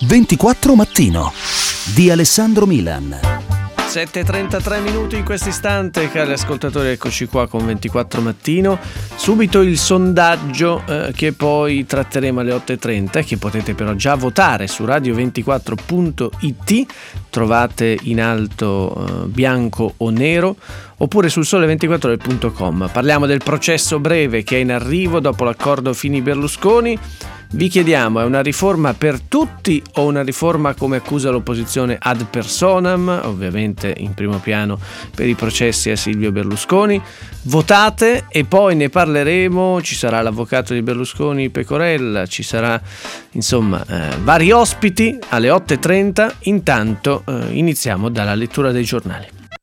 24 Mattino di Alessandro Milan. 7:33 minuti in questo istante, cari ascoltatori, eccoci qua con 24 Mattino. Subito il sondaggio che poi tratteremo alle 8:30, che potete però già votare su radio24.it, trovate in alto bianco o nero, oppure sul sole24ore.com. Parliamo del processo breve che è in arrivo dopo l'accordo Fini-Berlusconi. Vi chiediamo, è una riforma per tutti o una riforma, come accusa l'opposizione, ad personam, ovviamente in primo piano per i processi a Silvio Berlusconi? Votate e poi ne parleremo, ci sarà l'avvocato di Berlusconi Pecorella, ci sarà insomma vari ospiti alle 8:30. Intanto iniziamo dalla lettura dei giornali.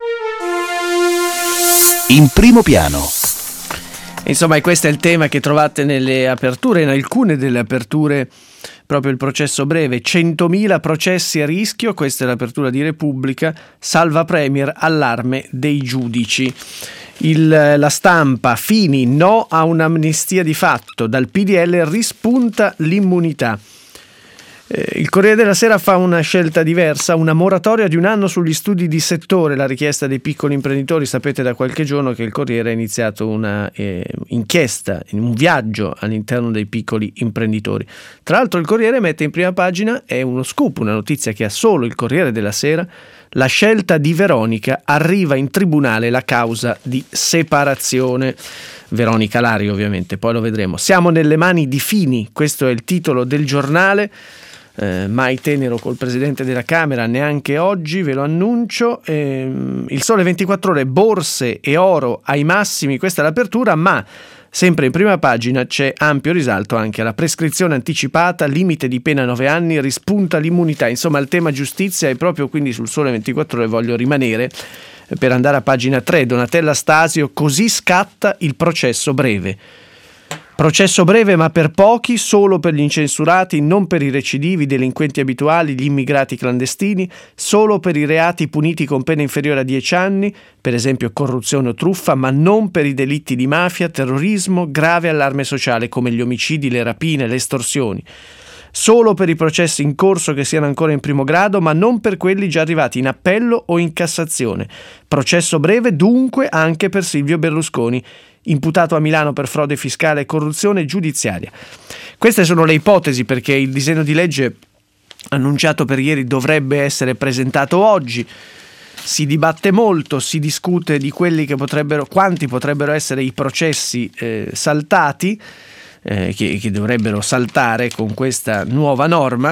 In primo piano. Insomma, questo è il tema che trovate nelle aperture, in alcune delle aperture, proprio il processo breve. 100.000 processi a rischio, questa è l'apertura di Repubblica, salva Premier, allarme dei giudici. La Stampa, Fini, no a un'amnistia di fatto, dal PDL rispunta l'immunità. Il Corriere della Sera fa una scelta diversa, una moratoria di 1 anno sugli studi di settore, la richiesta dei piccoli imprenditori. Sapete da qualche giorno che il Corriere ha iniziato una inchiesta, un viaggio all'interno dei piccoli imprenditori. Tra l'altro il Corriere mette in prima pagina, è uno scoop, una notizia che ha solo il Corriere della Sera: la scelta di Veronica, arriva in tribunale la causa di separazione. Veronica Lari ovviamente, poi lo vedremo. Siamo nelle mani di Fini, questo è il titolo del giornale. Mai tenero col presidente della Camera, neanche oggi, ve lo annuncio. Il Sole 24 Ore, borse e oro ai massimi, questa è l'apertura, ma sempre in prima pagina c'è ampio risalto anche alla prescrizione anticipata, limite di pena 9 anni, rispunta l'immunità. Insomma, il tema giustizia è proprio, quindi sul Sole 24 Ore voglio rimanere per andare a pagina 3. Donatella Stasio, così scatta il processo breve. Processo breve ma per pochi, solo per gli incensurati, non per i recidivi, i delinquenti abituali, gli immigrati clandestini, solo per i reati puniti con pena inferiore a 10 anni, per esempio corruzione o truffa, ma non per i delitti di mafia, terrorismo, grave allarme sociale come gli omicidi, le rapine, le estorsioni. Solo per i processi in corso che siano ancora in primo grado, ma non per quelli già arrivati in appello o in Cassazione. Processo breve dunque anche per Silvio Berlusconi, imputato a Milano per frode fiscale e corruzione giudiziaria. Queste sono le ipotesi, perché il disegno di legge annunciato per ieri dovrebbe essere presentato oggi. Si dibatte molto, si discute di quanti potrebbero essere i processi saltati, che dovrebbero saltare con questa nuova norma.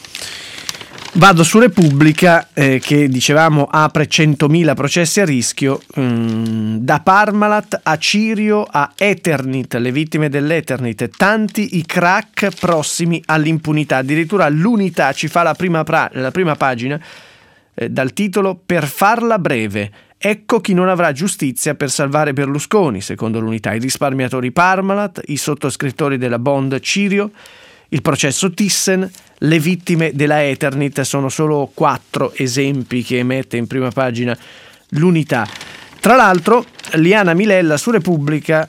Vado su Repubblica, che dicevamo apre 100.000 processi a rischio, da Parmalat a Cirio a Eternit, le vittime dell'Eternit, tanti i crack prossimi all'impunità. Addirittura l'Unità ci fa la prima pagina dal titolo "Per farla breve, ecco chi non avrà giustizia per salvare Berlusconi", secondo l'Unità. I risparmiatori Parmalat, i sottoscrittori della Bond Cirio, il processo Thyssen, le vittime della Eternit. Sono solo 4 esempi che emette in prima pagina l'Unità. Tra l'altro Liana Milella su Repubblica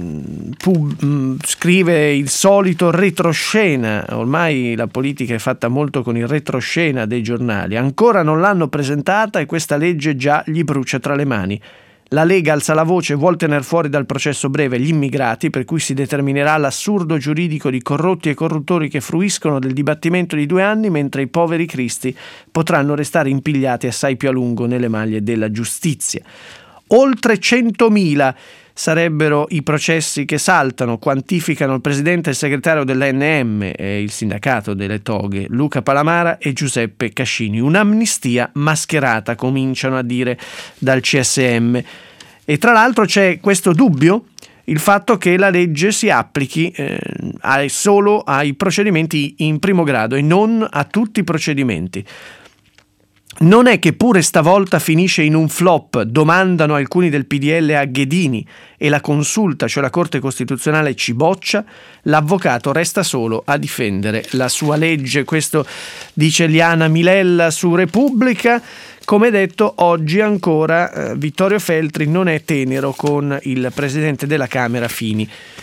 scrive il solito retroscena. Ormai la politica è fatta molto con il retroscena dei giornali. Ancora non l'hanno presentata e questa legge già gli brucia tra le mani. La Lega alza la voce, vuol tener fuori dal processo breve gli immigrati, per cui si determinerà l'assurdo giuridico di corrotti e corruttori che fruiscono del dibattimento di 2 anni, mentre i poveri cristi potranno restare impigliati assai più a lungo nelle maglie della giustizia. Oltre 100.000 sarebbero i processi che saltano, quantificano il presidente e il segretario dell'ANM e il sindacato delle toghe, Luca Palamara e Giuseppe Cascini. Un'amnistia mascherata, cominciano a dire dal CSM. E tra l'altro c'è questo dubbio, il fatto che la legge si applichi solo ai procedimenti in primo grado e non a tutti i procedimenti. Non è che pure stavolta finisce in un flop, domandano alcuni del PDL a Ghedini, e la consulta, cioè la Corte Costituzionale, ci boccia, l'avvocato resta solo a difendere la sua legge. Questo dice Liana Milella su Repubblica. Come detto, oggi ancora Vittorio Feltri non è tenero con il presidente della Camera Fini.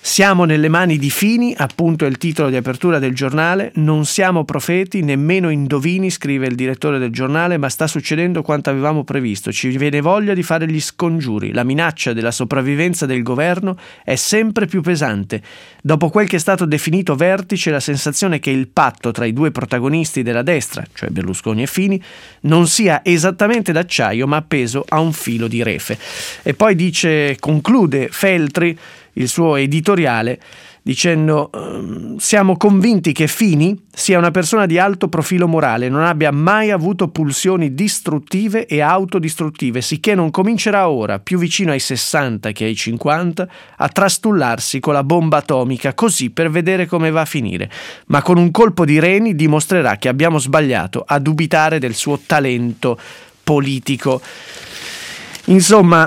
Siamo nelle mani di Fini, appunto è il titolo di apertura del giornale. Non siamo profeti, nemmeno indovini, scrive il direttore del giornale, ma sta succedendo quanto avevamo previsto. Ci viene voglia di fare gli scongiuri. La minaccia della sopravvivenza del governo è sempre più pesante. Dopo quel che è stato definito vertice, la sensazione che il patto tra i due protagonisti della destra, cioè Berlusconi e Fini, non sia esattamente d'acciaio, ma appeso a un filo di refe. E poi conclude Feltri il suo editoriale dicendo: siamo convinti che Fini sia una persona di alto profilo morale, non abbia mai avuto pulsioni distruttive e autodistruttive, sicché non comincerà ora, più vicino ai 60 che ai 50, a trastullarsi con la bomba atomica, così per vedere come va a finire, ma con un colpo di reni dimostrerà che abbiamo sbagliato a dubitare del suo talento politico. Insomma,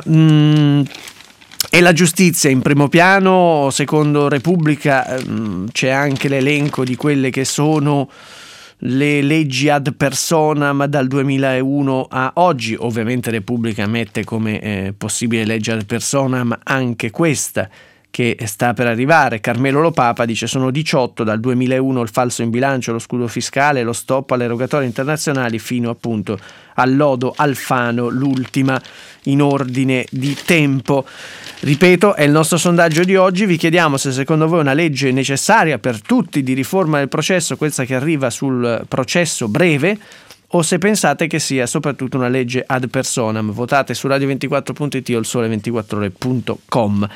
e la giustizia in primo piano. Secondo Repubblica c'è anche l'elenco di quelle che sono le leggi ad personam dal 2001 a oggi. Ovviamente Repubblica mette come possibile legge ad personam anche questa che sta per arrivare. Carmelo Lopapa dice: sono 18 dal 2001 il falso in bilancio, lo scudo fiscale, lo stop alle rogatorie internazionali, fino appunto al lodo Alfano, l'ultima in ordine di tempo. Ripeto, è il nostro sondaggio di oggi. Vi chiediamo se secondo voi è una legge necessaria per tutti di riforma del processo, questa che arriva sul processo breve, o se pensate che sia soprattutto una legge ad personam. Votate su radio24.it o il sole24ore.com.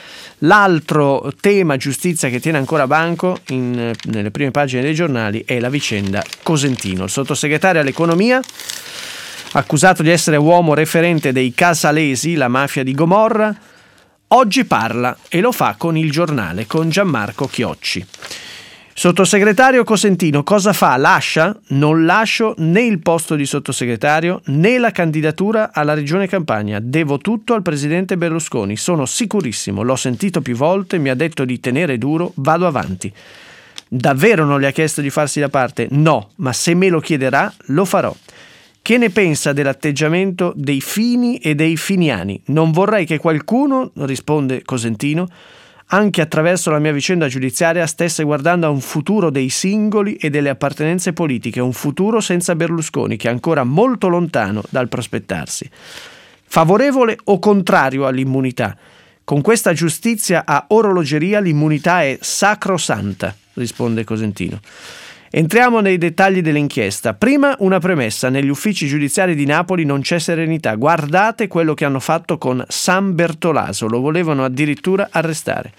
L'altro tema giustizia che tiene ancora banco nelle prime pagine dei giornali è la vicenda Cosentino. Il sottosegretario all'economia, accusato di essere uomo referente dei Casalesi, la mafia di Gomorra, oggi parla e lo fa con Il Giornale, con Gianmarco Chiocci. Sottosegretario Cosentino, cosa fa? Lascia? Non lascio né il posto di sottosegretario né la candidatura alla Regione Campania. Devo tutto al presidente Berlusconi. Sono sicurissimo, l'ho sentito più volte, mi ha detto di tenere duro, vado avanti. Davvero non le ha chiesto di farsi da parte? No, ma se me lo chiederà, lo farò. Che ne pensa dell'atteggiamento dei Fini e dei finiani? Non vorrei che qualcuno, risponde Cosentino, anche attraverso la mia vicenda giudiziaria stesse guardando a un futuro dei singoli e delle appartenenze politiche, un futuro senza Berlusconi che è ancora molto lontano dal prospettarsi. Favorevole o contrario all'immunità? Con questa giustizia a orologeria l'immunità è sacrosanta, risponde Cosentino. Entriamo nei dettagli dell'inchiesta. Prima una premessa: negli uffici giudiziari di Napoli non c'è serenità. Guardate quello che hanno fatto con San Bertolaso, lo volevano addirittura arrestare.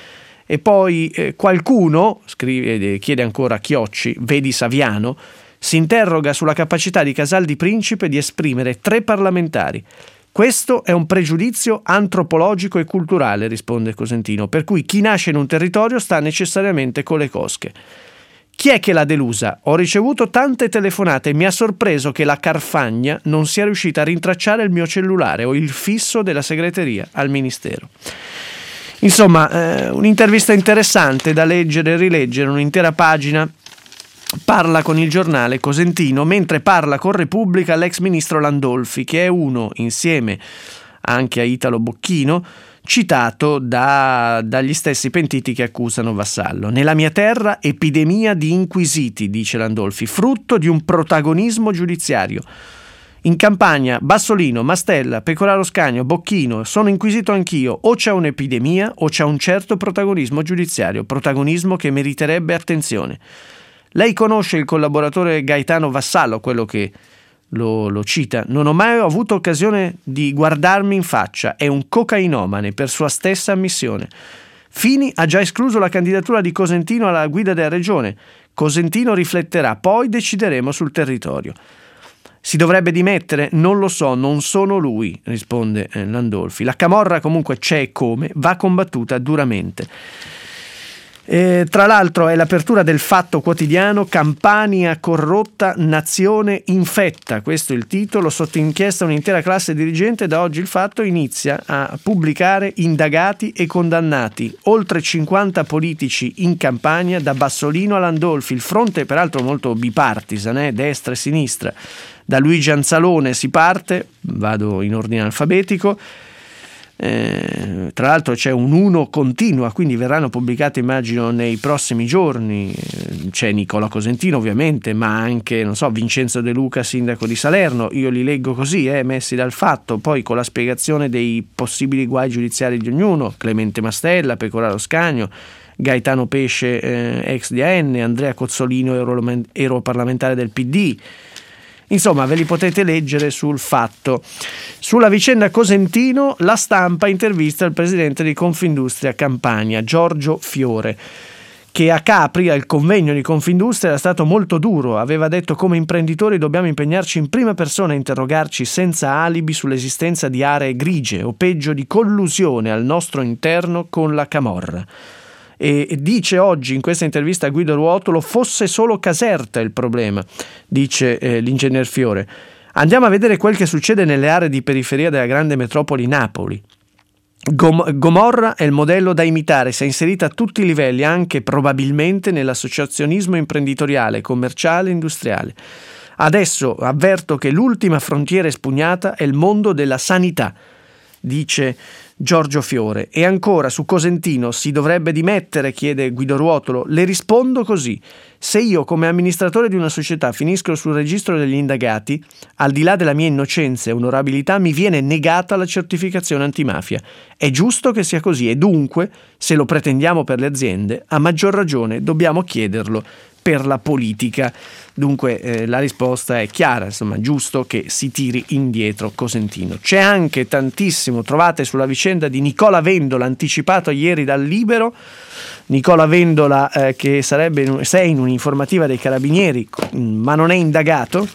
E poi qualcuno, chiede ancora Chiocci, vedi Saviano, si interroga sulla capacità di Casal di Principe di esprimere 3 parlamentari. Questo è un pregiudizio antropologico e culturale, risponde Cosentino, per cui chi nasce in un territorio sta necessariamente con le cosche. Chi è che l'ha delusa? Ho ricevuto tante telefonate e mi ha sorpreso che la Carfagna non sia riuscita a rintracciare il mio cellulare o il fisso della segreteria al ministero. Insomma, un'intervista interessante da leggere e rileggere, un'intera pagina. Parla con Il Giornale Cosentino, mentre parla con Repubblica l'ex ministro Landolfi, che è uno, insieme anche a Italo Bocchino, citato dagli stessi pentiti che accusano Vassallo. Nella mia terra epidemia di inquisiti, dice Landolfi, frutto di un protagonismo giudiziario. In Campania Bassolino, Mastella, Pecoraro Scanio, Bocchino, sono inquisito anch'io. O c'è un'epidemia o c'è un certo protagonismo giudiziario, protagonismo che meriterebbe attenzione. Lei conosce il collaboratore Gaetano Vassallo, quello che lo cita? Non ho mai avuto occasione di guardarmi in faccia, è un cocainomane per sua stessa ammissione. Fini ha già escluso la candidatura di Cosentino alla guida della regione. Cosentino rifletterà, poi decideremo sul territorio. Si dovrebbe dimettere? Non lo so, non sono lui, risponde Landolfi. La camorra comunque c'è e come, va combattuta duramente. Tra l'altro è l'apertura del Fatto Quotidiano, Campania corrotta, nazione infetta, questo è il titolo. Sotto inchiesta un'intera classe dirigente. Da oggi il Fatto inizia a pubblicare indagati e condannati, oltre 50 politici in Campania, da Bassolino a Landolfi. Il fronte peraltro molto bipartisan, destra e sinistra. Da Luigi Anzalone si parte, vado in ordine alfabetico. Tra l'altro c'è un 1 continua, quindi verranno pubblicate immagino nei prossimi giorni. C'è Nicola Cosentino ovviamente, ma anche non so, Vincenzo De Luca, sindaco di Salerno. Io li leggo così, messi dal Fatto, poi con la spiegazione dei possibili guai giudiziari di ognuno: Clemente Mastella, Pecoraro Scagno, Gaetano Pesce, ex di AN, Andrea Cozzolino, europarlamentare del PD. Insomma, ve li potete leggere sul Fatto. Sulla vicenda Cosentino, La Stampa intervista il presidente di Confindustria Campania, Giorgio Fiore, che a Capri, al convegno di Confindustria, era stato molto duro. Aveva detto: come imprenditori dobbiamo impegnarci in prima persona a interrogarci senza alibi sull'esistenza di aree grigie o peggio di collusione al nostro interno con la camorra. E dice oggi in questa intervista a Guido Ruotolo: fosse solo Caserta il problema, dice l'ingegner Fiore. Andiamo a vedere quel che succede nelle aree di periferia della grande metropoli Napoli. Gomorra è il modello da imitare, si è inserita a tutti i livelli, anche probabilmente nell'associazionismo imprenditoriale, commerciale e industriale. Adesso avverto che l'ultima frontiera espugnata è il mondo della sanità, dice Giorgio Fiore. E ancora, su Cosentino si dovrebbe dimettere, chiede Guido Ruotolo. Le rispondo così: se io come amministratore di una società finisco sul registro degli indagati, al di là della mia innocenza e onorabilità mi viene negata la certificazione antimafia. È giusto che sia così e dunque, se lo pretendiamo per le aziende, a maggior ragione dobbiamo chiederlo per la politica. Dunque la risposta è chiara, insomma, giusto che si tiri indietro Cosentino. C'è anche tantissimo, trovate sulla vicenda di Nicola Vendola, anticipato ieri dal Libero. Nicola Vendola che sei in un'informativa dei Carabinieri, ma non è indagato.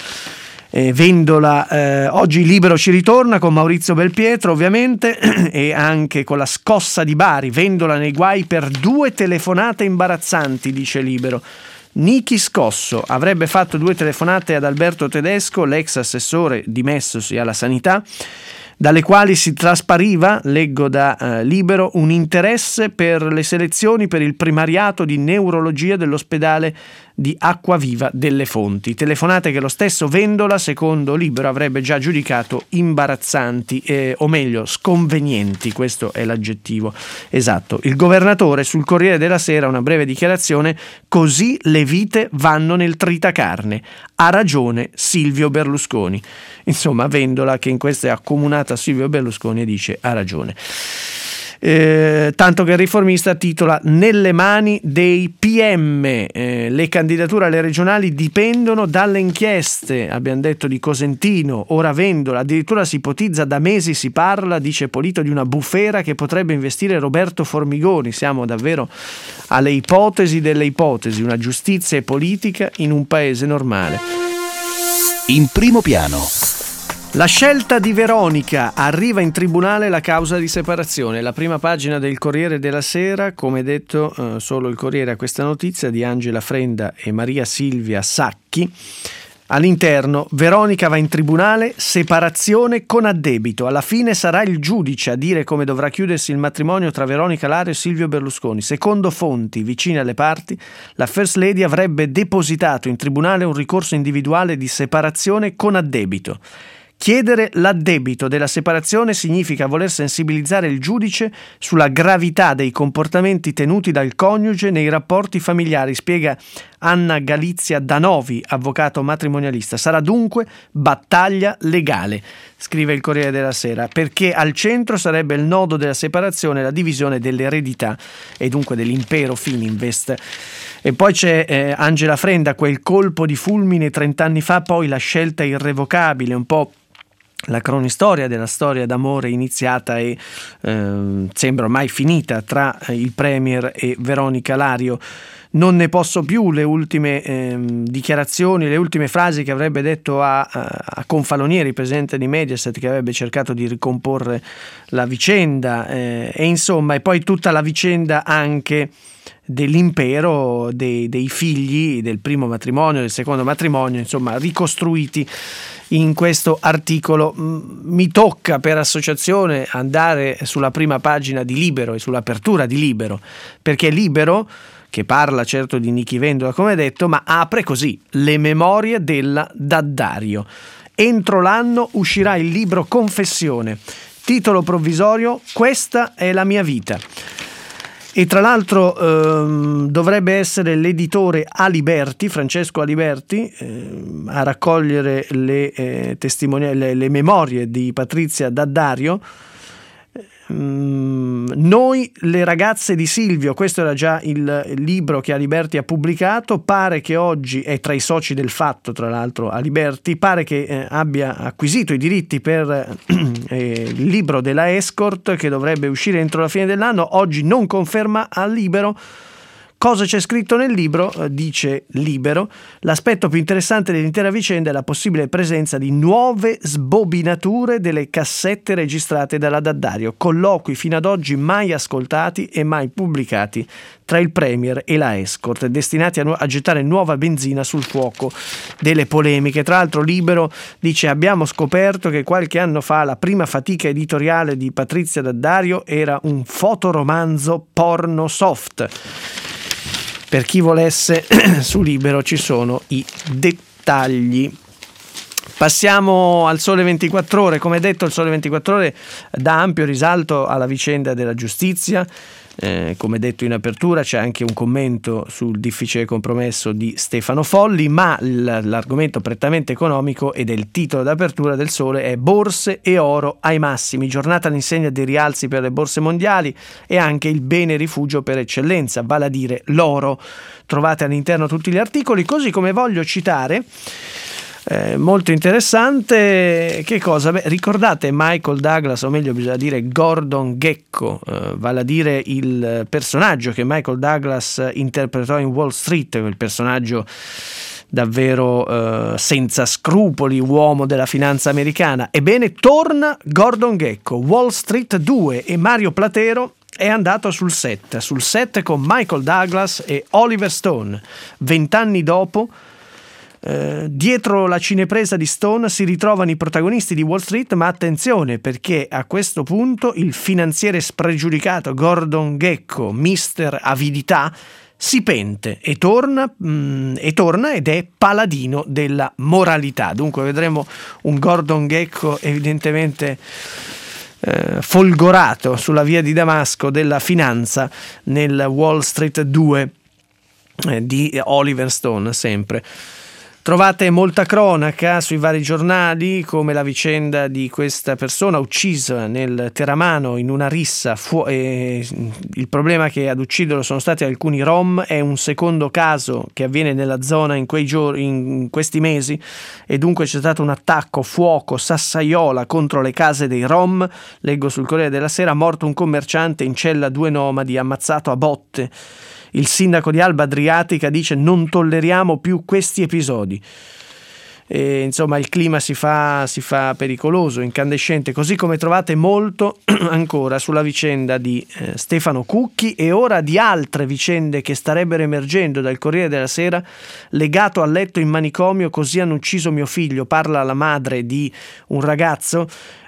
Vendola, oggi Libero ci ritorna con Maurizio Belpietro ovviamente e anche con la scossa di Bari. Vendola nei guai per 2 telefonate imbarazzanti, dice Libero. Nichi scosso, avrebbe fatto 2 telefonate ad Alberto Tedesco, l'ex assessore dimessosi alla sanità, dalle quali si traspariva, leggo da Libero, un interesse per le selezioni per il primariato di neurologia dell'ospedale di Acquaviva delle Fonti. Telefonate che lo stesso Vendola, secondo Libero, avrebbe già giudicato imbarazzanti, o meglio sconvenienti, questo è l'aggettivo esatto. Il governatore sul Corriere della Sera, una breve dichiarazione: così le vite vanno nel tritacarne. Ha ragione Silvio Berlusconi. Insomma, Vendola che in questo è accomunato a Silvio Berlusconi e dice ha ragione. Tanto che il Riformista titola: nelle mani dei PM, le candidature alle regionali dipendono dalle inchieste. Abbiamo detto di Cosentino, ora Vendola, addirittura si ipotizza, da mesi si parla, dice Polito, di una bufera che potrebbe investire Roberto Formigoni. Siamo davvero alle ipotesi delle ipotesi, una giustizia politica in un paese normale. In primo piano. La scelta di Veronica, arriva in tribunale la causa di separazione. La prima pagina del Corriere della Sera, come detto, solo il Corriere ha questa notizia di Angela Frenda e Maria Silvia Sacchi. All'interno, Veronica va in tribunale, separazione con addebito. Alla fine sarà il giudice a dire come dovrà chiudersi il matrimonio tra Veronica Lario e Silvio Berlusconi. Secondo fonti vicine alle parti, la First Lady avrebbe depositato in tribunale un ricorso individuale di separazione con addebito. Chiedere l'addebito della separazione significa voler sensibilizzare il giudice sulla gravità dei comportamenti tenuti dal coniuge nei rapporti familiari, spiega Anna Galizia Danovi, avvocato matrimonialista. Sarà dunque battaglia legale, scrive il Corriere della Sera, perché al centro sarebbe il nodo della separazione, la divisione dell'eredità e dunque dell'impero Fininvest. E poi c'è Angela Frenda, quel colpo di fulmine 30 anni fa, poi la scelta irrevocabile, un po' la cronistoria della storia d'amore iniziata e sembra ormai finita tra il Premier e Veronica Lario. Non ne posso più, le ultime dichiarazioni, le ultime frasi che avrebbe detto a Confalonieri, presidente di Mediaset, che avrebbe cercato di ricomporre la vicenda, e insomma, e poi tutta la vicenda anche dell'impero dei figli del primo matrimonio, del secondo matrimonio, insomma, ricostruiti in questo articolo. Mi tocca per associazione andare sulla prima pagina di Libero e sull'apertura di Libero, perché Libero, che parla certo di Nichi Vendola come detto, ma apre così: le memorie della D'Addario. Entro l'anno uscirà il libro Confessione, titolo provvisorio: Questa è la mia vita. E tra l'altro dovrebbe essere l'editore Aliberti, Francesco Aliberti, a raccogliere le le memorie di Patrizia D'Addario. Noi le ragazze di Silvio, questo era già il libro che Aliberti ha pubblicato. Pare che oggi è tra i soci del Fatto, tra l'altro Aliberti, pare che abbia acquisito i diritti per il libro della Escort, che dovrebbe uscire entro la fine dell'anno. Oggi non conferma al Libero cosa c'è scritto nel libro. Dice Libero: l'aspetto più interessante dell'intera vicenda è la possibile presenza di nuove sbobinature delle cassette registrate dalla D'Addario, colloqui fino ad oggi mai ascoltati e mai pubblicati tra il Premier e la Escort, destinati a gettare nuova benzina sul fuoco delle polemiche. Tra l'altro Libero dice: abbiamo scoperto che qualche anno fa la prima fatica editoriale di Patrizia D'Addario era un fotoromanzo porno soft. Per chi volesse, su Libero ci sono i dettagli. Passiamo al Sole 24 Ore. Come detto, il Sole 24 Ore dà ampio risalto alla vicenda della giustizia. Come detto in apertura, c'è anche un commento sul difficile compromesso di Stefano Folli, ma l'argomento prettamente economico ed è il titolo d'apertura del Sole è borse e oro ai massimi, giornata all'insegna dei rialzi per le borse mondiali e anche il bene rifugio per eccellenza, vale a dire l'oro. Trovate all'interno tutti gli articoli, così come voglio citare molto interessante. Che cosa? Ricordate Michael Douglas, o meglio bisogna dire Gordon Gekko, vale a dire il personaggio che Michael Douglas interpretò in Wall Street, quel personaggio davvero senza scrupoli, uomo della finanza americana. Ebbene, torna Gordon Gekko, Wall Street 2, e Mario Platero è andato sul set con Michael Douglas e Oliver Stone. 20 anni dopo, dietro la cinepresa di Stone si ritrovano i protagonisti di Wall Street, ma attenzione, perché a questo punto il finanziere spregiudicato Gordon Gekko, mister avidità, si pente e torna ed è paladino della moralità. Dunque vedremo un Gordon Gekko evidentemente folgorato sulla via di Damasco della finanza nel Wall Street 2 di Oliver Stone, sempre. Trovate molta cronaca sui vari giornali, come la vicenda di questa persona uccisa nel Teramano in una rissa. Il problema che ad ucciderlo sono stati alcuni rom. È un secondo caso che avviene nella zona in questi mesi, e dunque c'è stato un attacco fuoco sassaiola contro le case dei rom. Leggo sul Corriere della Sera: morto un commerciante, in cella 2 nomadi, ammazzato a botte. Il sindaco di Alba Adriatica dice: non tolleriamo più questi episodi. E, insomma, il clima si fa pericoloso, incandescente, così come trovate molto ancora sulla vicenda di Stefano Cucchi, e ora di altre vicende che starebbero emergendo dal Corriere della Sera. Legato a letto in manicomio, così hanno ucciso mio figlio, parla la madre di un ragazzo,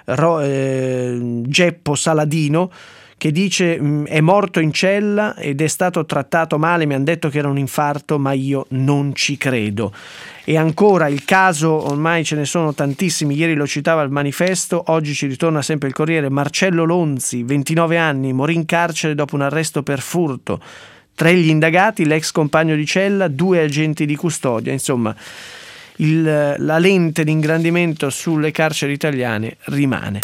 Geppo Saladino, che dice: è morto in cella ed è stato trattato male, mi hanno detto che era un infarto, ma io non ci credo. E ancora il caso, ormai ce ne sono tantissimi, ieri lo citava il Manifesto, oggi ci ritorna sempre il Corriere: Marcello Lonzi, 29 anni, morì in carcere dopo un arresto per furto. Tra gli indagati l'ex compagno di cella, 2 agenti di custodia. Insomma, la lente di ingrandimento sulle carceri italiane rimane.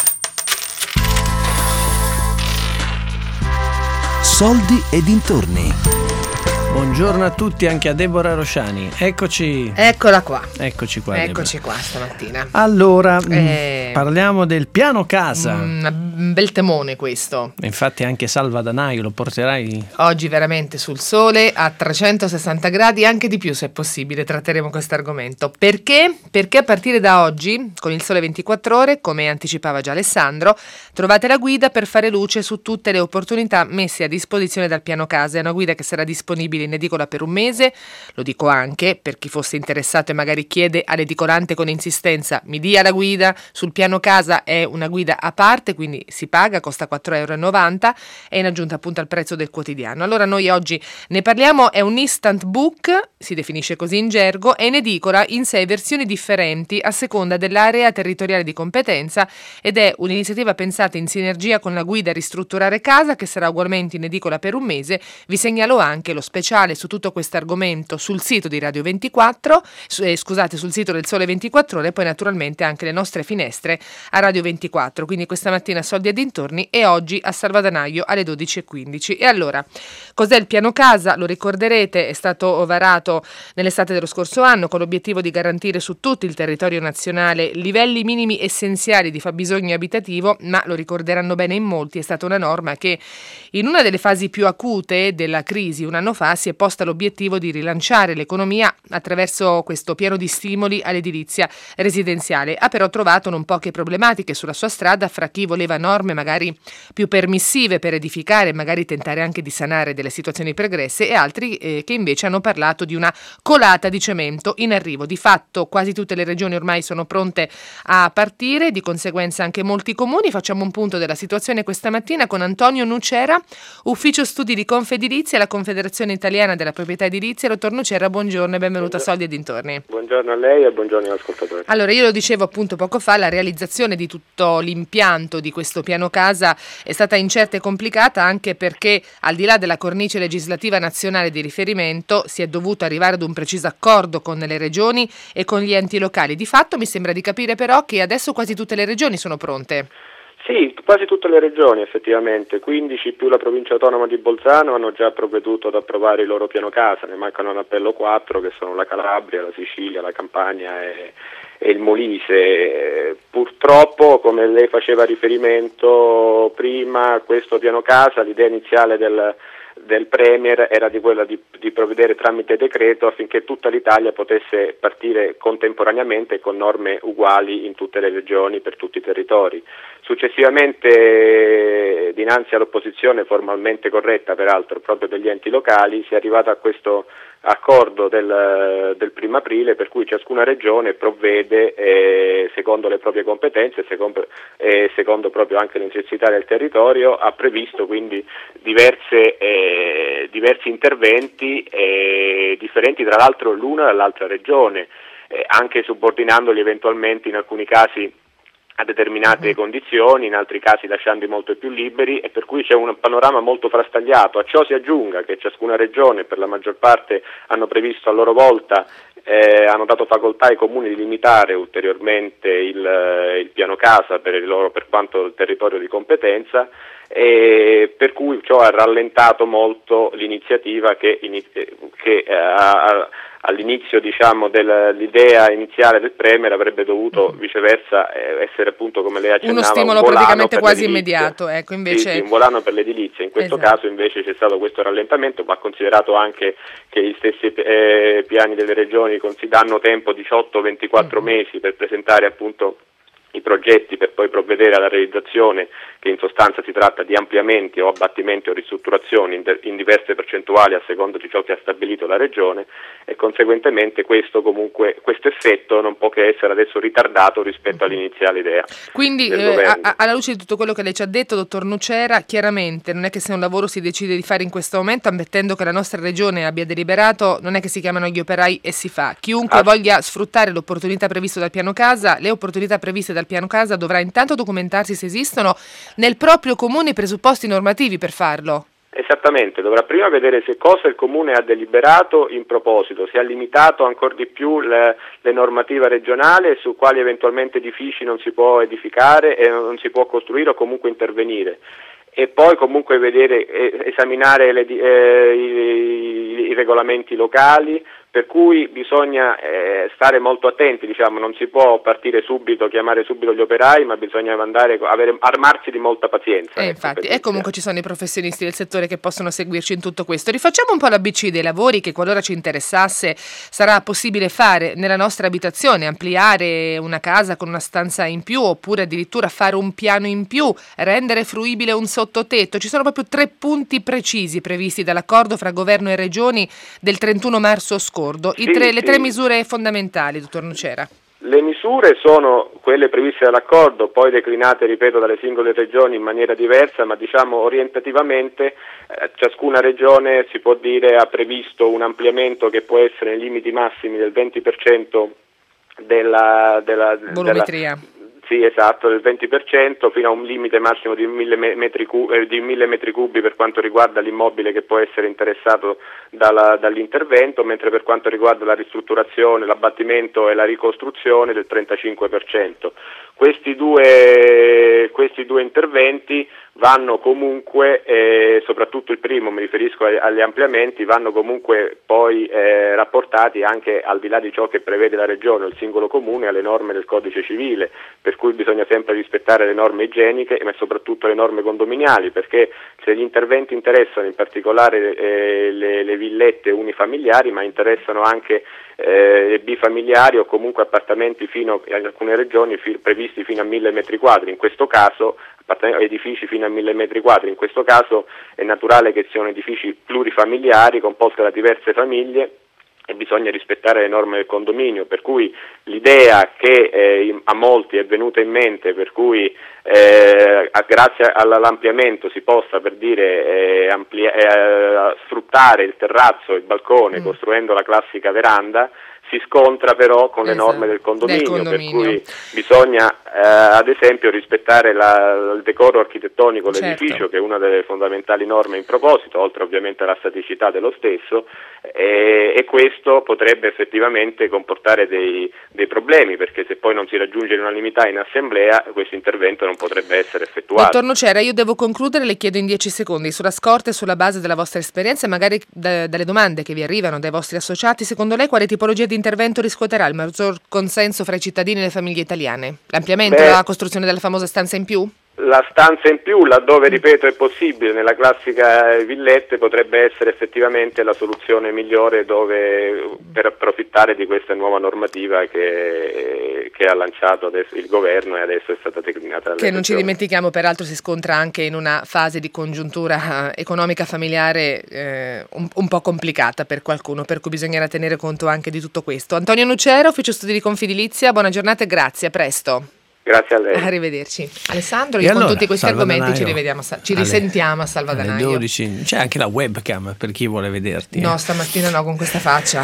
Soldi e dintorni. Buongiorno a tutti, anche a Deborah Rosciani. Eccoci. Eccola qua. Eccoci qua. Eccoci qua stamattina. Allora, parliamo del piano casa. Un bel temone questo. Infatti anche Salva Danaio lo porterai oggi veramente sul Sole a 360 gradi, anche di più se è possibile. Tratteremo questo argomento. Perché? Perché a partire da oggi, con il Sole 24 Ore, come anticipava già Alessandro, trovate la guida per fare luce su tutte le opportunità messe a disposizione dal piano casa. È una guida che sarà disponibile in edicola per un mese. Lo dico anche per chi fosse interessato e magari chiede all'edicolante con insistenza: mi dia la guida sul piano casa. È una guida a parte, quindi si paga, costa 4,90 € e in aggiunta appunto al prezzo del quotidiano. Allora noi oggi ne parliamo, è un instant book, si definisce così in gergo, è in edicola in 6 versioni differenti a seconda dell'area territoriale di competenza ed è un'iniziativa pensata in sinergia con la guida Ristrutturare Casa, che sarà ugualmente in edicola per un mese. Vi segnalo anche lo speciale su tutto questo argomento sul sito di Radio 24, sul sito del Sole 24 Ore, e poi naturalmente anche le nostre finestre a Radio 24, quindi questa mattina a Soldi e dintorni e oggi a Salvadanaio alle 12:15. E allora, cos'è il piano casa? Lo ricorderete, è stato varato nell'estate dello scorso anno con l'obiettivo di garantire su tutto il territorio nazionale livelli minimi essenziali di fabbisogno abitativo, ma lo ricorderanno bene in molti, è stata una norma che in una delle fasi più acute della crisi un anno fa si è posta l'obiettivo di rilanciare l'economia attraverso questo piano di stimoli all'edilizia residenziale. Ha però trovato non poche problematiche sulla sua strada fra chi voleva norme magari più permissive per edificare, magari tentare anche di sanare delle situazioni pregresse, e altri che invece hanno parlato di una colata di cemento in arrivo. Di fatto quasi tutte le regioni ormai sono pronte a partire, di conseguenza anche molti comuni. Facciamo un punto della situazione questa mattina con Antonio Nucera, Ufficio Studi di Confedilizia, la Confederazione Italiana della Proprietà Edilizia. Dottor Nucera, buongiorno e benvenuto a Soldi e dintorni. Buongiorno a lei e buongiorno agli ascoltatori. Allora, io lo dicevo appunto poco fa, la realizzazione di tutto l'impianto di questo piano casa è stata incerta e complicata, anche perché al di là della cornice legislativa nazionale di riferimento si è dovuto arrivare ad un preciso accordo con le regioni e con gli enti locali. Di fatto mi sembra di capire però che adesso quasi tutte le regioni sono pronte. Sì, quasi tutte le regioni effettivamente, 15 più la provincia autonoma di Bolzano hanno già provveduto ad approvare il loro piano casa, ne mancano un appello 4 che sono la Calabria, la Sicilia, la Campania e il Molise. Purtroppo, come lei faceva riferimento prima, questo piano casa, l'idea iniziale del Premier era di quella di provvedere tramite decreto affinché tutta l'Italia potesse partire contemporaneamente con norme uguali in tutte le regioni, per tutti i territori. Successivamente, dinanzi all'opposizione formalmente corretta peraltro proprio degli enti locali, si è arrivato a questo accordo del 1° aprile, per cui ciascuna regione provvede secondo le proprie competenze, secondo proprio anche le necessità del territorio. Ha previsto quindi diversi interventi differenti tra l'altro l'una dall'altra regione, anche subordinandoli eventualmente in alcuni casi a determinate condizioni, in altri casi lasciandoli molto più liberi, e per cui c'è un panorama molto frastagliato. A ciò si aggiunga che ciascuna regione, per la maggior parte, hanno previsto a loro volta, hanno dato facoltà ai comuni di limitare ulteriormente il piano casa per quanto il territorio di competenza, e per cui ciò ha rallentato molto l'iniziativa che all'inizio dell'idea iniziale del Premier avrebbe dovuto viceversa essere, appunto, come lei accennava, uno stimolo praticamente quasi immediato, ecco, invece sì, un volano per l'edilizia. In questo caso invece c'è stato questo rallentamento, ma considerato anche che gli stessi piani delle regioni danno tempo 18-24 mesi per presentare appunto i progetti per poi provvedere alla realizzazione, che in sostanza si tratta di ampliamenti o abbattimenti o ristrutturazioni in diverse percentuali a seconda di ciò che ha stabilito la regione, e conseguentemente questo effetto non può che essere adesso ritardato rispetto all'iniziale idea. Quindi alla luce di tutto quello che lei ci ha detto, dottor Nucera, chiaramente non è che se un lavoro si decide di fare in questo momento, ammettendo che la nostra regione abbia deliberato, non è che si chiamano gli operai e si fa. Chiunque voglia sfruttare l'opportunità prevista dal piano casa, le opportunità previste dal piano casa, dovrà intanto documentarsi se esistono nel proprio comune i presupposti normativi per farlo. Esattamente, dovrà prima vedere se cosa il comune ha deliberato in proposito, se ha limitato ancora di più le normative regionali su quali eventualmente edifici non si può edificare e non si può costruire o comunque intervenire, e poi comunque esaminare i regolamenti locali, per cui bisogna stare molto attenti, non si può partire subito, chiamare subito gli operai, ma bisogna armarsi di molta pazienza. Infatti, e comunque ci sono i professionisti del settore che possono seguirci in tutto questo. Rifacciamo un po' l'ABC dei lavori che, qualora ci interessasse, sarà possibile fare nella nostra abitazione: ampliare una casa con una stanza in più, oppure addirittura fare un piano in più, rendere fruibile un sottotetto. Ci sono proprio 3 punti precisi previsti dall'accordo fra governo e regioni del 31 marzo scorso. Le 3 misure fondamentali, dottor Nucera. Le misure sono quelle previste dall'accordo, poi declinate, ripeto, dalle singole regioni in maniera diversa, ma diciamo orientativamente ciascuna regione, si può dire, ha previsto un ampliamento che può essere nei limiti massimi del 20% della volumetria. Sì, esatto, del 20% fino a un limite massimo di 1000 metri cubi per quanto riguarda l'immobile che può essere interessato dall'intervento, mentre per quanto riguarda la ristrutturazione, l'abbattimento e la ricostruzione del 35%. Questi due interventi vanno comunque, soprattutto il primo, mi riferisco agli ampliamenti, vanno comunque poi rapportati anche, al di là di ciò che prevede la regione o il singolo comune, alle norme del codice civile, per cui bisogna sempre rispettare le norme igieniche ma soprattutto le norme condominiali, perché se gli interventi interessano in particolare le villette unifamiliari, ma interessano anche le bifamiliari o comunque appartamenti in alcune regioni previsti fino a 1000 metri quadri, in questo caso edifici fino a 1000 metri quadri, in questo caso è naturale che siano edifici plurifamiliari composti da diverse famiglie e bisogna rispettare le norme del condominio, per cui l'idea che a molti è venuta in mente, per cui grazie all'ampliamento si possa, per dire, sfruttare il terrazzo e il balcone costruendo la classica veranda, si scontra però con le norme del condominio, per cui bisogna ad esempio rispettare il decoro architettonico dell'edificio, che è una delle fondamentali norme in proposito, oltre ovviamente alla staticità dello stesso, e questo potrebbe effettivamente comportare dei problemi, perché se poi non si raggiunge l'unanimità in assemblea questo intervento non potrebbe essere effettuato. Dottor Nocera, io devo concludere, le chiedo in 10 secondi, sulla scorta e sulla base della vostra esperienza e magari dalle domande che vi arrivano dai vostri associati, secondo lei quale tipologia di intervento riscuoterà il maggior consenso fra i cittadini e le famiglie italiane? L'ampliamento, la costruzione della famosa stanza in più? La stanza in più, laddove, ripeto, è possibile, nella classica villette, potrebbe essere effettivamente la soluzione migliore per approfittare di questa nuova normativa che ha lanciato adesso il governo e adesso è stata declinata dalle Che non ci regioni. dimentichiamo, peraltro si scontra anche in una fase di congiuntura economica familiare un po' complicata per qualcuno, per cui bisognerà tenere conto anche di tutto questo. Antonio Nocera, Ufficio Studi di Confedilizia, buona giornata e grazie, a presto. Grazie a lei. Arrivederci. Alessandro, E con allora, tutti questi Salvadanaio, argomenti ci risentiamo a Salvadanaio. Alle 12. C'è anche la webcam per chi vuole vederti. No, stamattina no, con questa faccia.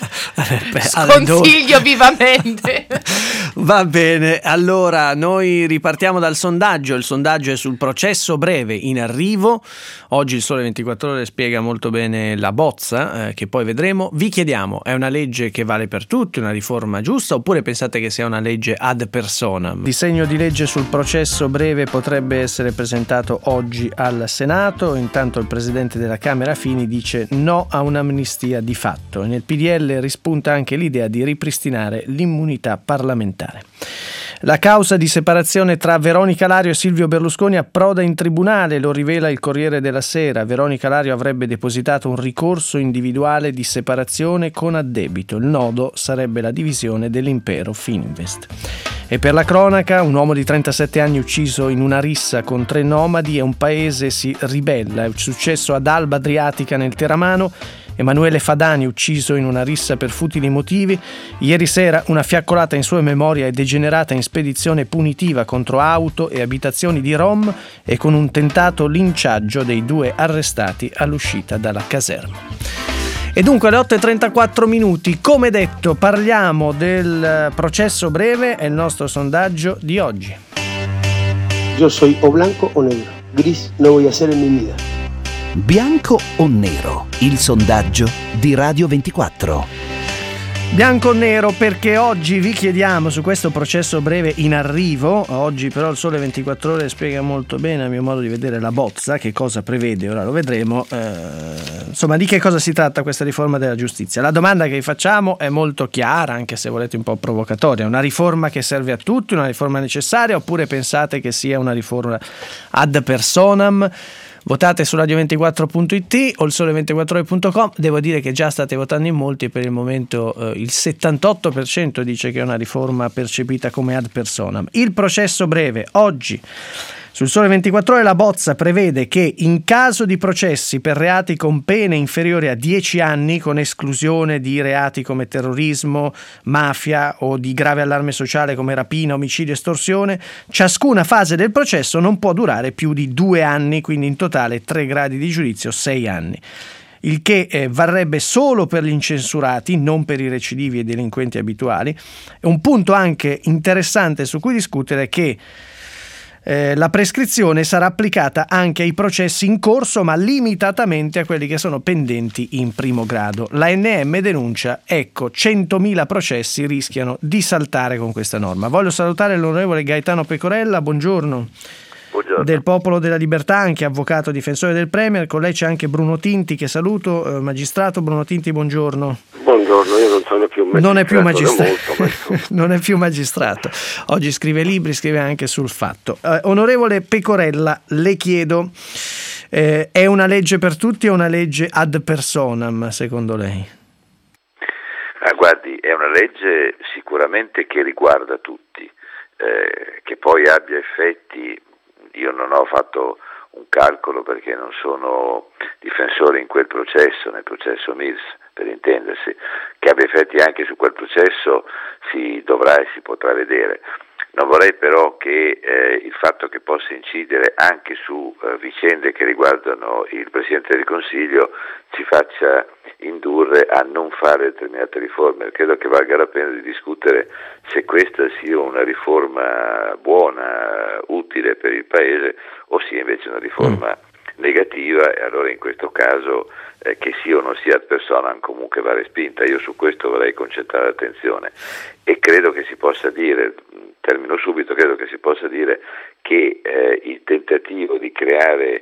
Alle Sconsiglio vivamente. Va bene, allora noi ripartiamo dal sondaggio. Il sondaggio è sul processo breve in arrivo. Oggi il Sole 24 Ore spiega molto bene la bozza, che poi vedremo. Vi chiediamo, è una legge che vale per tutti, una riforma giusta, oppure pensate che sia una legge ad personam? Il disegno di legge sul processo breve potrebbe essere presentato oggi al Senato. Intanto il presidente della Camera Fini dice no a un'amnistia di fatto. E nel PDL rispunta anche l'idea di ripristinare l'immunità parlamentare. La causa di separazione tra Veronica Lario e Silvio Berlusconi approda in tribunale, lo rivela il Corriere della Sera. Veronica Lario avrebbe depositato un ricorso individuale di separazione con addebito. Il nodo sarebbe la divisione dell'impero Fininvest. E per la cronaca, un uomo di 37 anni ucciso in una rissa con 3 nomadi e un paese si ribella. È successo ad Alba Adriatica nel Teramano. Emanuele Fadani ucciso in una rissa per futili motivi. Ieri sera una fiaccolata in sua memoria è degenerata in spedizione punitiva contro auto e abitazioni di Rom e con un tentato linciaggio dei 2 arrestati all'uscita dalla caserma. E dunque alle 8:34, come detto, parliamo del processo breve, è il nostro sondaggio di oggi. Yo soy o blanco o negro. Gris no voy a ser en mi vida. Bianco o nero? Il sondaggio di Radio 24. Bianco o nero, perché oggi vi chiediamo su questo processo breve in arrivo. Oggi però il Sole 24 Ore spiega molto bene, a mio modo di vedere, la bozza, che cosa prevede, ora lo vedremo. Insomma, di che cosa si tratta questa riforma della giustizia? La domanda che vi facciamo è molto chiara, anche se volete un po' provocatoria. Una riforma che serve a tutti, una riforma necessaria, oppure pensate che sia una riforma ad personam? Votate su radio24.it o il sole24ore.com. Devo dire che già state votando in molti, per il momento il 78% dice che è una riforma percepita come ad personam. Il processo breve oggi Sul Sole 24 Ore la bozza prevede che in caso di processi per reati con pene inferiori a 10 anni, con esclusione di reati come terrorismo, mafia o di grave allarme sociale come rapina, omicidio, estorsione, ciascuna fase del processo non può durare più di 2 anni, quindi in totale 3 gradi di giudizio, 6 anni. Il che varrebbe solo per gli incensurati, non per i recidivi e delinquenti abituali. Un punto anche interessante su cui discutere è che la prescrizione sarà applicata anche ai processi in corso, ma limitatamente a quelli che sono pendenti in primo grado. L'ANM denuncia, 100.000 processi rischiano di saltare con questa norma. Voglio salutare l'onorevole Gaetano Pecorella, buongiorno. Buongiorno. Del Popolo della Libertà, anche avvocato difensore del Premier. Con lei c'è anche Bruno Tinti, che saluto. Magistrato Bruno Tinti, buongiorno. Buongiorno, io non sono più magistrato. Non è più magistrato. Molto, non è più magistrato. Oggi scrive libri, scrive anche sul Fatto. Onorevole Pecorella, le chiedo, è una legge per tutti o una legge ad personam, secondo lei? Guardi, è una legge sicuramente che riguarda tutti, che poi abbia effetti. Io non ho fatto un calcolo perché non sono difensore in quel processo, nel processo Mills, per intendersi, che abbia effetti anche su quel processo si dovrà e si potrà vedere. Non vorrei però che il fatto che possa incidere anche su vicende che riguardano il Presidente del Consiglio ci faccia indurre a non fare determinate riforme. Credo che valga la pena di discutere se questa sia una riforma buona, utile per il Paese, o sia invece una riforma negativa, e allora in questo caso che sia o non sia ad personam comunque va respinta. Io su questo vorrei concentrare l'attenzione e credo che si possa dire, termino subito, credo che si possa dire che il tentativo di creare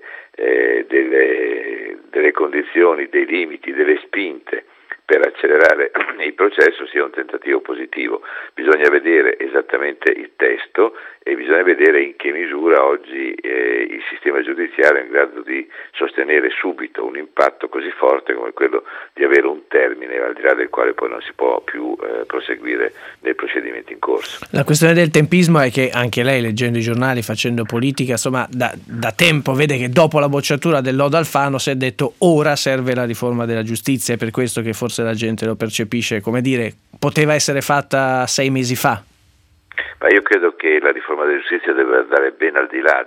delle condizioni, dei limiti, delle spinte per accelerare il processo sia un tentativo positivo. Bisogna vedere esattamente il testo e bisogna vedere in che misura oggi il sistema giudiziario è in grado di sostenere subito un impatto così forte come quello di avere un termine al di là del quale poi non si può più proseguire nei procedimenti in corso. La questione del tempismo è che anche lei, leggendo i giornali, facendo politica, insomma, da tempo vede che dopo la bocciatura del lodo Alfano si è detto ora serve la riforma della giustizia, è per questo che forse la gente lo percepisce, come dire, poteva essere fatta 6 mesi fa. Ma io credo che la riforma della giustizia deve andare ben al di là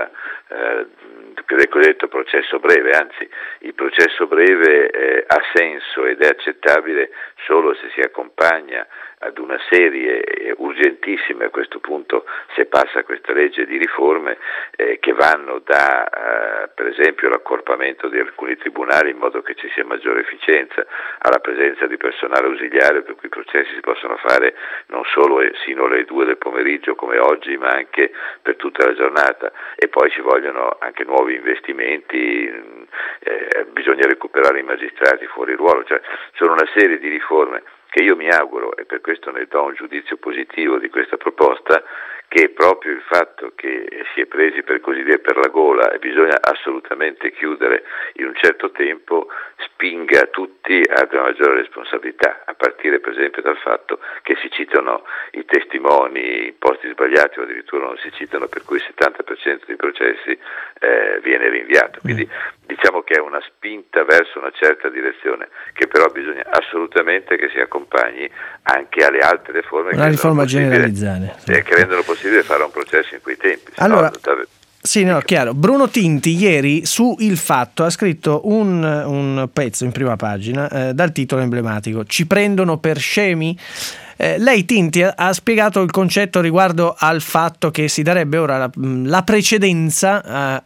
del cosiddetto processo breve, anzi il processo breve ha senso ed è accettabile solo se si accompagna ad una serie urgentissime, a questo punto se passa questa legge, di riforme che vanno da per esempio l'accorpamento di alcuni tribunali in modo che ci sia maggiore efficienza, alla presenza di personale ausiliario per cui i processi si possono fare non solo sino alle 2 del pomeriggio come oggi, ma anche per tutta la giornata, e poi ci vogliono anche nuovi investimenti, bisogna recuperare i magistrati fuori ruolo, cioè sono una serie di riforme che io mi auguro, e per questo ne do un giudizio positivo di questa proposta, che proprio il fatto che si è presi per così dire per la gola e bisogna assolutamente chiudere in un certo tempo spinga tutti ad una maggiore responsabilità, a partire per esempio dal fatto che si citano i testimoni in posti sbagliati o addirittura non si citano, per cui il 70% dei processi viene rinviato. Quindi diciamo che è una spinta verso una certa direzione che però bisogna assolutamente che si accompagni anche alle altre riforme, una riforma generalizzata, che rendono possibile fare un processo in quei tempi. Allora, sì, no, chiaro. Bruno Tinti ieri su Il Fatto ha scritto un pezzo in prima pagina dal titolo emblematico: "Ci prendono per scemi?". Lei, Tinti, ha spiegato il concetto riguardo al fatto che si darebbe ora la precedenza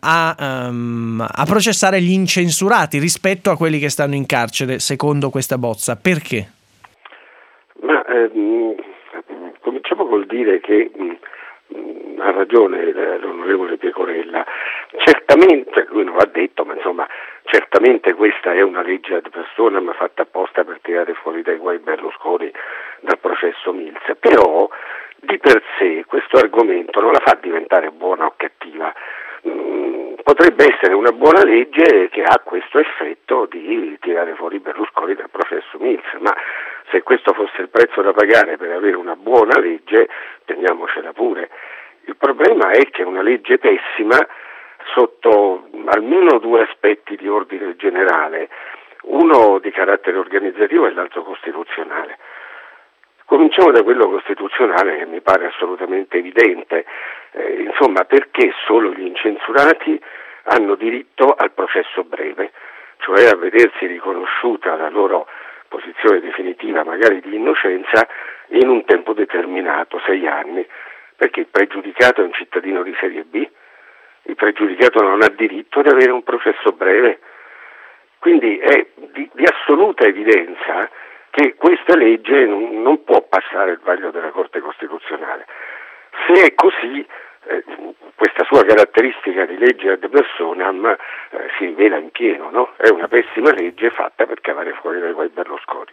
a processare gli incensurati rispetto a quelli che stanno in carcere, secondo questa bozza. Perché? Ma cominciamo col dire che ha ragione l'onorevole Pecorella, certamente, lui non l'ha detto, ma insomma, certamente questa è una legge ad personam fatta apposta per tirare fuori dai guai Berlusconi dal processo Mills, però di per sé questo argomento non la fa diventare buona o cattiva. Potrebbe essere una buona legge che ha questo effetto di tirare fuori Berlusconi dal processo Mills, ma se questo fosse il prezzo da pagare per avere una buona legge, teniamocela pure. Il problema è che è una legge pessima sotto almeno due aspetti di ordine generale, uno di carattere organizzativo e l'altro costituzionale. Cominciamo da quello costituzionale, che mi pare assolutamente evidente. Insomma, perché solo gli incensurati hanno diritto al processo breve, cioè a vedersi riconosciuta la loro posizione definitiva, magari di innocenza, in un tempo determinato, 6 anni, perché il pregiudicato è un cittadino di serie B, il pregiudicato non ha diritto di avere un processo breve. Quindi è di assoluta evidenza che questa legge non può passare il vaglio della Corte Costituzionale. Se è così, questa sua caratteristica di legge ad personam si rivela in pieno, no? È una pessima legge fatta per cavare fuori dai guai Berlusconi.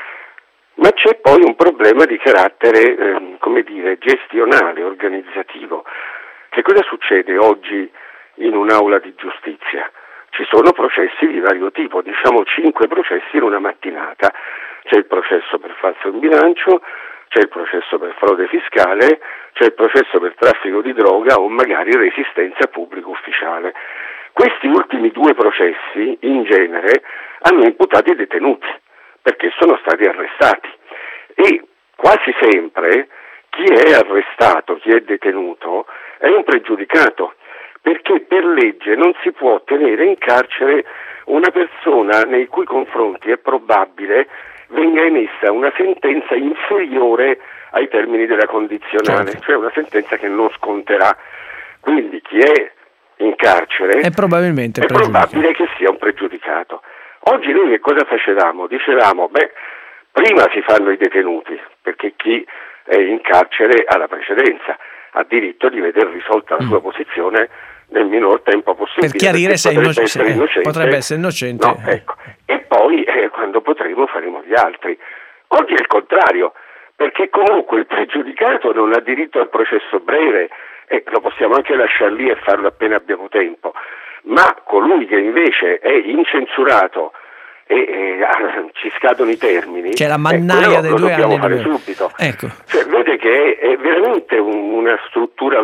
Ma c'è poi un problema di carattere, gestionale, organizzativo. Che cosa succede oggi in un'aula di giustizia? Ci sono processi di vario tipo, 5 processi in una mattinata. C'è il processo per falso in bilancio, c'è il processo per frode fiscale, c'è il processo per traffico di droga o magari resistenza pubblico ufficiale. Questi ultimi 2 processi, in genere, hanno imputati detenuti, perché sono stati arrestati. E quasi sempre chi è arrestato, chi è detenuto, è un pregiudicato, perché per legge non si può tenere in carcere una persona nei cui confronti è probabile venga emessa una sentenza inferiore ai termini della condizionale, cioè una sentenza che non sconterà. Quindi chi è in carcere è probabile che sia un pregiudicato. Oggi noi che cosa facevamo? Dicevamo, prima si fanno i detenuti, perché chi è in carcere ha la precedenza, ha diritto di vedere risolta la sua posizione nel minor tempo possibile. Per chiarire se potrebbe essere innocente. No, ecco. E poi quando potremo faremo gli altri. Oggi è il contrario, perché comunque il pregiudicato non ha diritto al processo breve e lo possiamo anche lasciare lì e farlo appena abbiamo tempo, ma colui che invece è incensurato e ci scadono i termini, c'è la mannaia dei 2 anni, lo dobbiamo fare subito. Ecco. Cioè, vede che è veramente una struttura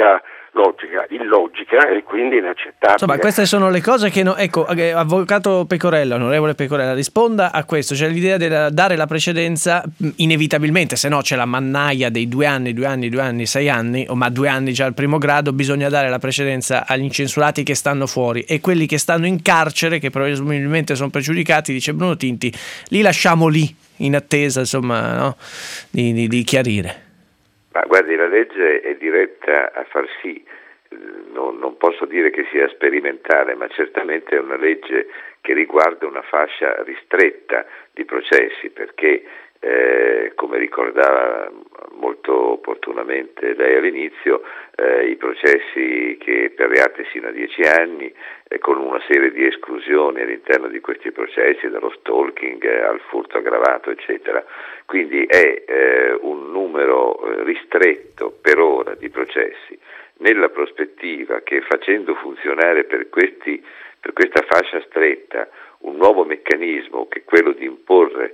illogica e quindi inaccettabile. Insomma, queste sono le cose che avvocato Pecorella, onorevole Pecorella, risponda a questo. C'è l'idea di dare la precedenza inevitabilmente, se no c'è la mannaia dei 2 anni, 6 anni, ma 2 anni già al primo grado. Bisogna dare la precedenza agli incensurati che stanno fuori, e quelli che stanno in carcere, che probabilmente sono pregiudicati, dice Bruno Tinti, li lasciamo lì in attesa, insomma, no? di chiarire. Ma guardi, la legge è diretta a far sì, non posso dire che sia sperimentale, ma certamente è una legge che riguarda una fascia ristretta di processi, perché come ricordava molto opportunamente lei all'inizio, i processi che per reati sino a 10 anni, con una serie di esclusioni all'interno di questi processi, dallo stalking al furto aggravato, eccetera. Quindi è un numero ristretto per ora di processi, nella prospettiva che, facendo funzionare per questa fascia stretta un nuovo meccanismo, che è quello di imporre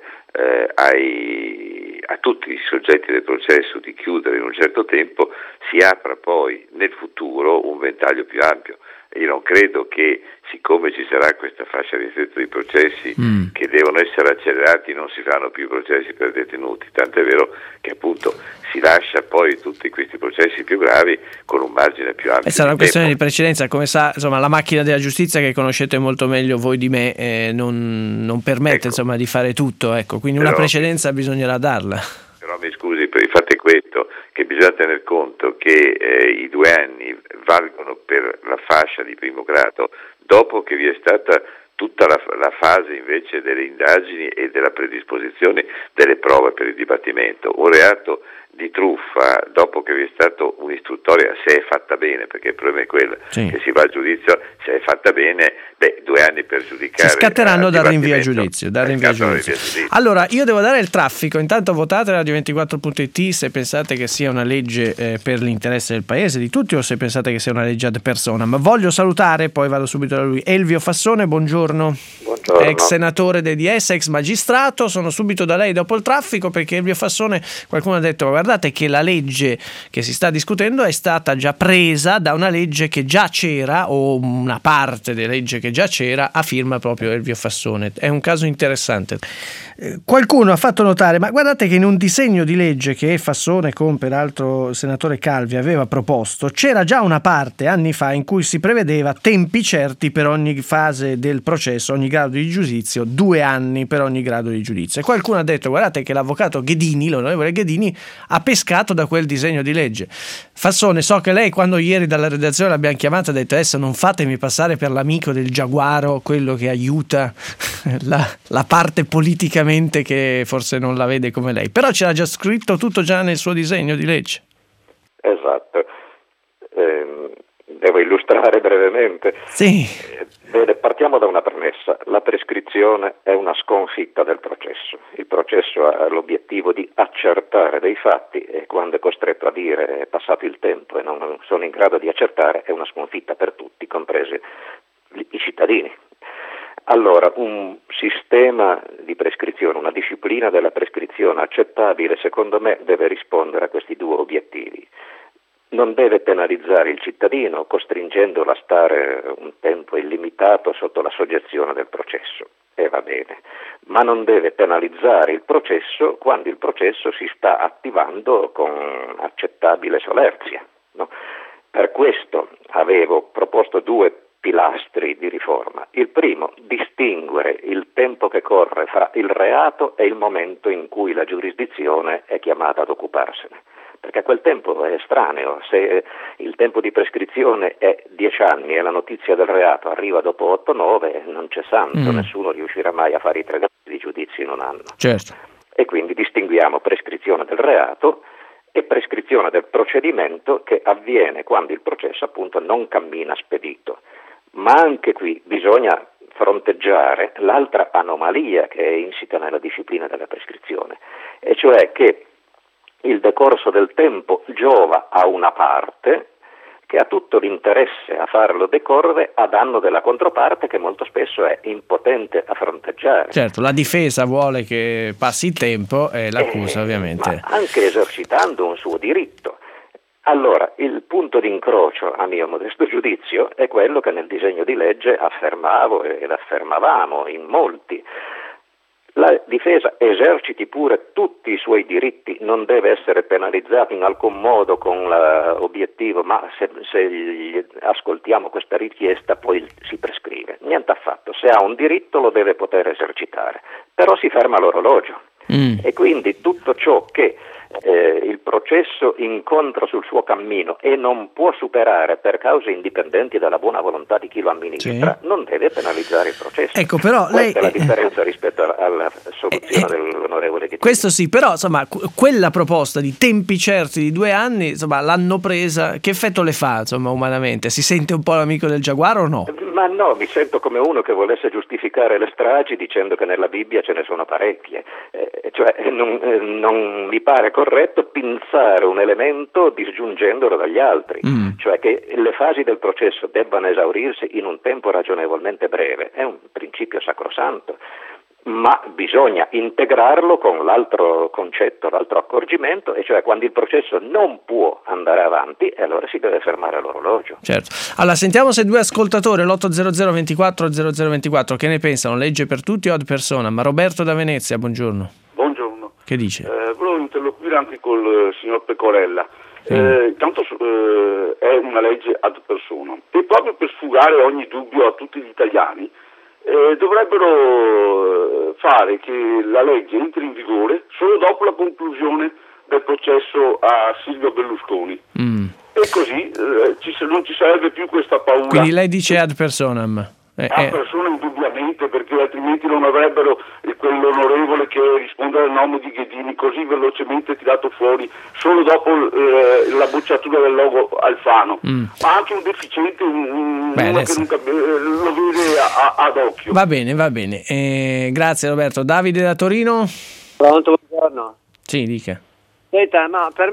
a tutti i soggetti del processo di chiudere in un certo tempo, si apra poi nel futuro un ventaglio più ampio. Io non credo che, siccome ci sarà questa fascia ristretta di processi che devono essere accelerati, non si fanno più processi per detenuti, tant'è vero che appunto si lascia poi tutti questi processi più gravi con un margine più ampio. Questa è una questione di precedenza, come sa, insomma, la macchina della giustizia, che conoscete molto meglio voi di me, non permette, insomma, di fare tutto, ecco, quindi una precedenza bisognerà darla. Però mi scusi, il fatto è questo, che bisogna tener conto che i 2 anni valgono per la fascia di primo grado, dopo che vi è stata tutta la fase invece delle indagini e della predisposizione delle prove per il dibattimento. Un reato di truffa, dopo che vi è stato un'istruttoria, se è fatta bene, perché il problema è quello, che si va a giudizio, se è fatta bene, 2 anni per giudicare. Si scatteranno dal rinvio a giudizio. Allora, io devo dare il traffico. Intanto votate radio24.it se pensate che sia una legge per l'interesse del paese, di tutti, o se pensate che sia una legge ad persona. Ma voglio salutare, poi vado subito da lui, Elvio Fassone, buongiorno. buongiorno. Ex senatore del DS, ex magistrato. Sono subito da lei dopo il traffico, perché Elvio Fassone, qualcuno ha detto: guardate che la legge che si sta discutendo è stata già presa da una legge che già c'era, o una parte della legge che già c'era, a firma proprio Elvio Fassone. È un caso interessante. Qualcuno ha fatto notare: ma guardate che in un disegno di legge che Fassone, con peraltro il senatore Calvi, aveva proposto, c'era già una parte anni fa in cui si prevedeva tempi certi per ogni fase del processo, ogni grado di giudizio, 2 anni per ogni grado di giudizio. E qualcuno ha detto: guardate che l'avvocato Ghedini, l'onorevole Ghedini, ha pescato da quel disegno di legge. Fassone, so che lei, quando ieri dalla redazione l'abbiamo chiamata, ha detto: adesso non fatemi passare per l'amico del giaguaro, quello che aiuta la parte politicamente che forse non la vede come lei, però c'era già scritto tutto già nel suo disegno di legge. Esatto. Devo illustrare brevemente. Sì. Bene, partiamo da una premessa. La prescrizione è una sconfitta del processo. Il processo ha l'obiettivo di accertare dei fatti, e quando è costretto a dire è passato il tempo e non sono in grado di accertare, è una sconfitta per tutti, compresi i cittadini. Allora, un sistema di prescrizione, una disciplina della prescrizione accettabile, secondo me, deve rispondere a questi 2 obiettivi. Non deve penalizzare il cittadino, costringendolo a stare un tempo illimitato sotto la soggezione del processo, e va bene, ma non deve penalizzare il processo quando il processo si sta attivando con accettabile solerzia, no? Per questo avevo proposto 2 pilastri di riforma. Il primo, distinguere il tempo che corre fra il reato e il momento in cui la giurisdizione è chiamata ad occuparsene, perché quel tempo è estraneo. Se il tempo di prescrizione è 10 anni e la notizia del reato arriva dopo 8-9, non c'è santo, nessuno riuscirà mai a fare i 3 gradi di giudizio in un anno. Certo. E quindi distinguiamo prescrizione del reato e prescrizione del procedimento, che avviene quando il processo appunto non cammina spedito. Ma anche qui bisogna fronteggiare l'altra anomalia che è insita nella disciplina della prescrizione, e cioè che il decorso del tempo giova a una parte che ha tutto l'interesse a farlo decorrere a danno della controparte, che molto spesso è impotente a fronteggiare. Certo, la difesa vuole che passi il tempo e l'accusa ovviamente. Ma anche esercitando un suo diritto. Allora, il punto di incrocio, a mio modesto giudizio, è quello che nel disegno di legge affermavo ed affermavamo in molti. La difesa eserciti pure tutti i suoi diritti, non deve essere penalizzato in alcun modo con l'obiettivo: ma se ascoltiamo questa richiesta poi si prescrive. Niente affatto, se ha un diritto lo deve poter esercitare, però si ferma l'orologio. E quindi tutto ciò che il processo incontra sul suo cammino e non può superare per cause indipendenti dalla buona volontà di chi lo amministra, non deve penalizzare il processo. Ecco, però questa è la differenza rispetto alla soluzione dell'onorevole Ghedini. Questo sì, però insomma quella proposta di tempi certi di 2 anni, insomma, l'hanno presa. Che effetto le fa, insomma, umanamente? Si sente un po' l'amico del giaguaro o no? Ma no, mi sento come uno che volesse giustificare le stragi dicendo che nella Bibbia ce ne sono parecchie. Cioè non mi pare corretto pinzare un elemento disgiungendolo dagli altri, cioè che le fasi del processo debbano esaurirsi in un tempo ragionevolmente breve, è un principio sacrosanto, ma bisogna integrarlo con l'altro concetto, l'altro accorgimento, e cioè quando il processo non può andare avanti, e allora si deve fermare l'orologio. Certo. Allora sentiamo se 2 ascoltatori, l'800 24 0024, che ne pensano, legge per tutti o ad personam. Ma Roberto da Venezia, buongiorno. Buongiorno. Che dice? Volevo interloquire anche col signor Pecorella. Tanto è una legge ad personam, e proprio per sfugare ogni dubbio a tutti gli italiani dovrebbero fare che la legge entri in vigore solo dopo la conclusione del processo a Silvio Berlusconi. E così non ci sarebbe più questa paura. Quindi lei dice ad personam? Ad personam indubbiamente, perché altrimenti non avrebbero quell'onorevole che risponde al nome di Ghedini così velocemente tirato fuori solo dopo la bocciatura del logo Alfano. Ma anche un deficiente, uno che nunca lo vede ad occhio. Va bene. Grazie Roberto. Davide da Torino? Pronto, buongiorno. Sì, dica. Senta, ma per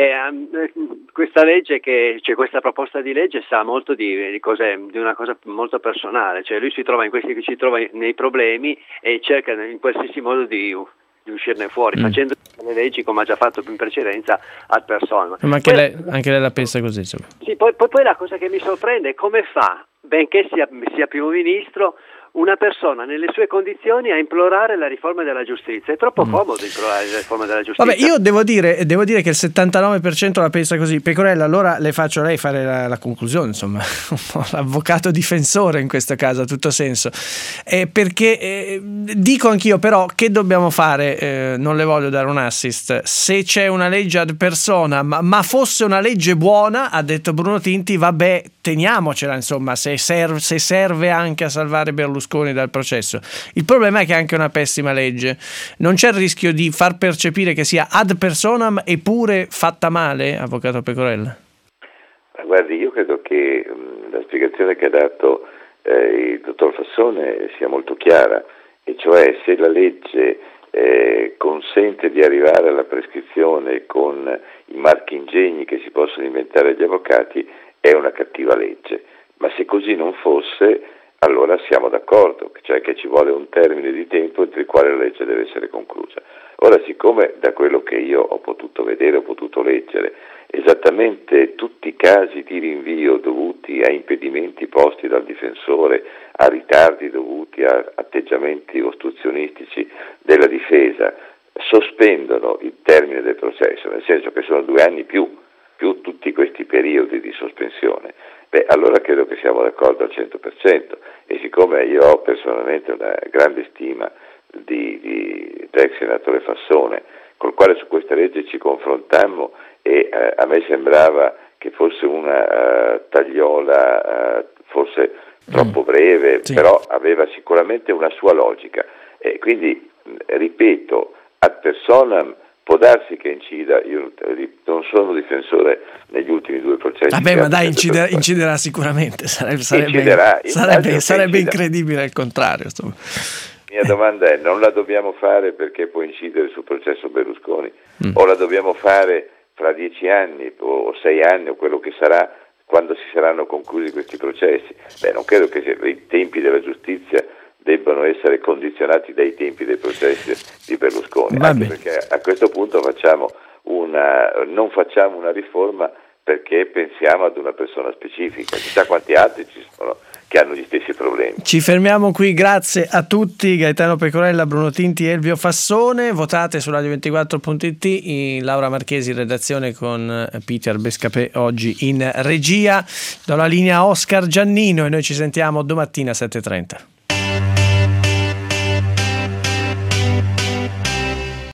me questa legge c'è questa proposta di legge sa molto di una cosa molto personale, cioè lui si trova nei problemi e cerca in qualsiasi modo di uscirne fuori, facendo le leggi come ha già fatto in precedenza ad persona. Ma anche lei la pensa così, insomma. Sì, poi la cosa che mi sorprende è come fa, benché sia primo ministro, una persona nelle sue condizioni a implorare la riforma della giustizia. È troppo comodo implorare la riforma della giustizia. Vabbè, io devo dire che il 79% la pensa così. Pecorella, allora le faccio lei fare la conclusione, insomma, un po' l'avvocato difensore in questo caso, a tutto senso. Perché dico anch'io, però, che dobbiamo fare? Non le voglio dare un assist. Se c'è una legge ad persona, ma fosse una legge buona, ha detto Bruno Tinti, vabbè, teniamocela, insomma, se serve anche a salvare Berlusconi dal processo. Il problema è che è anche una pessima legge. Non c'è il rischio di far percepire che sia ad personam eppure fatta male, avvocato Pecorella? Guardi, io credo che la spiegazione che ha dato il dottor Fassone sia molto chiara, e cioè se la legge consente di arrivare alla prescrizione con i marchingegni che si possono inventare gli avvocati, è una cattiva legge. Ma se così non fosse, allora siamo d'accordo, cioè che ci vuole un termine di tempo entro il quale la legge deve essere conclusa. Ora, siccome da quello che io ho potuto vedere, ho potuto leggere, esattamente tutti i casi di rinvio dovuti a impedimenti posti dal difensore, a ritardi dovuti a atteggiamenti ostruzionistici della difesa, sospendono il termine del processo, nel senso che sono 2 anni più tutti questi periodi di sospensione, allora credo che siamo d'accordo al 100%, e siccome io ho personalmente una grande stima dell'ex senatore Fassone, col quale su questa legge ci confrontammo, e a me sembrava che fosse una tagliola forse troppo breve, sì, però aveva sicuramente una sua logica, e quindi ripeto, ad personam può darsi che incida. Io non sono difensore negli ultimi 2 processi. Vabbè, ma dai, inciderà sicuramente, sarebbe incredibile il contrario. Insomma. Mia domanda è: non la dobbiamo fare perché può incidere sul processo Berlusconi, o la dobbiamo fare fra 10 anni o 6 anni o quello che sarà, quando si saranno conclusi questi processi? Non credo che i tempi della giustizia debbano essere condizionati dai tempi dei processi di Berlusconi, anche perché a questo punto non facciamo una riforma perché pensiamo ad una persona specifica, chissà quanti altri ci sono che hanno gli stessi problemi. Ci fermiamo qui, grazie a tutti, Gaetano Pecorella, Bruno Tinti e Elvio Fassone. Votate su radio24.it, Laura Marchesi in redazione con Peter Bescapè oggi in regia. Do la linea a Oscar Giannino e noi ci sentiamo domattina a 7:30.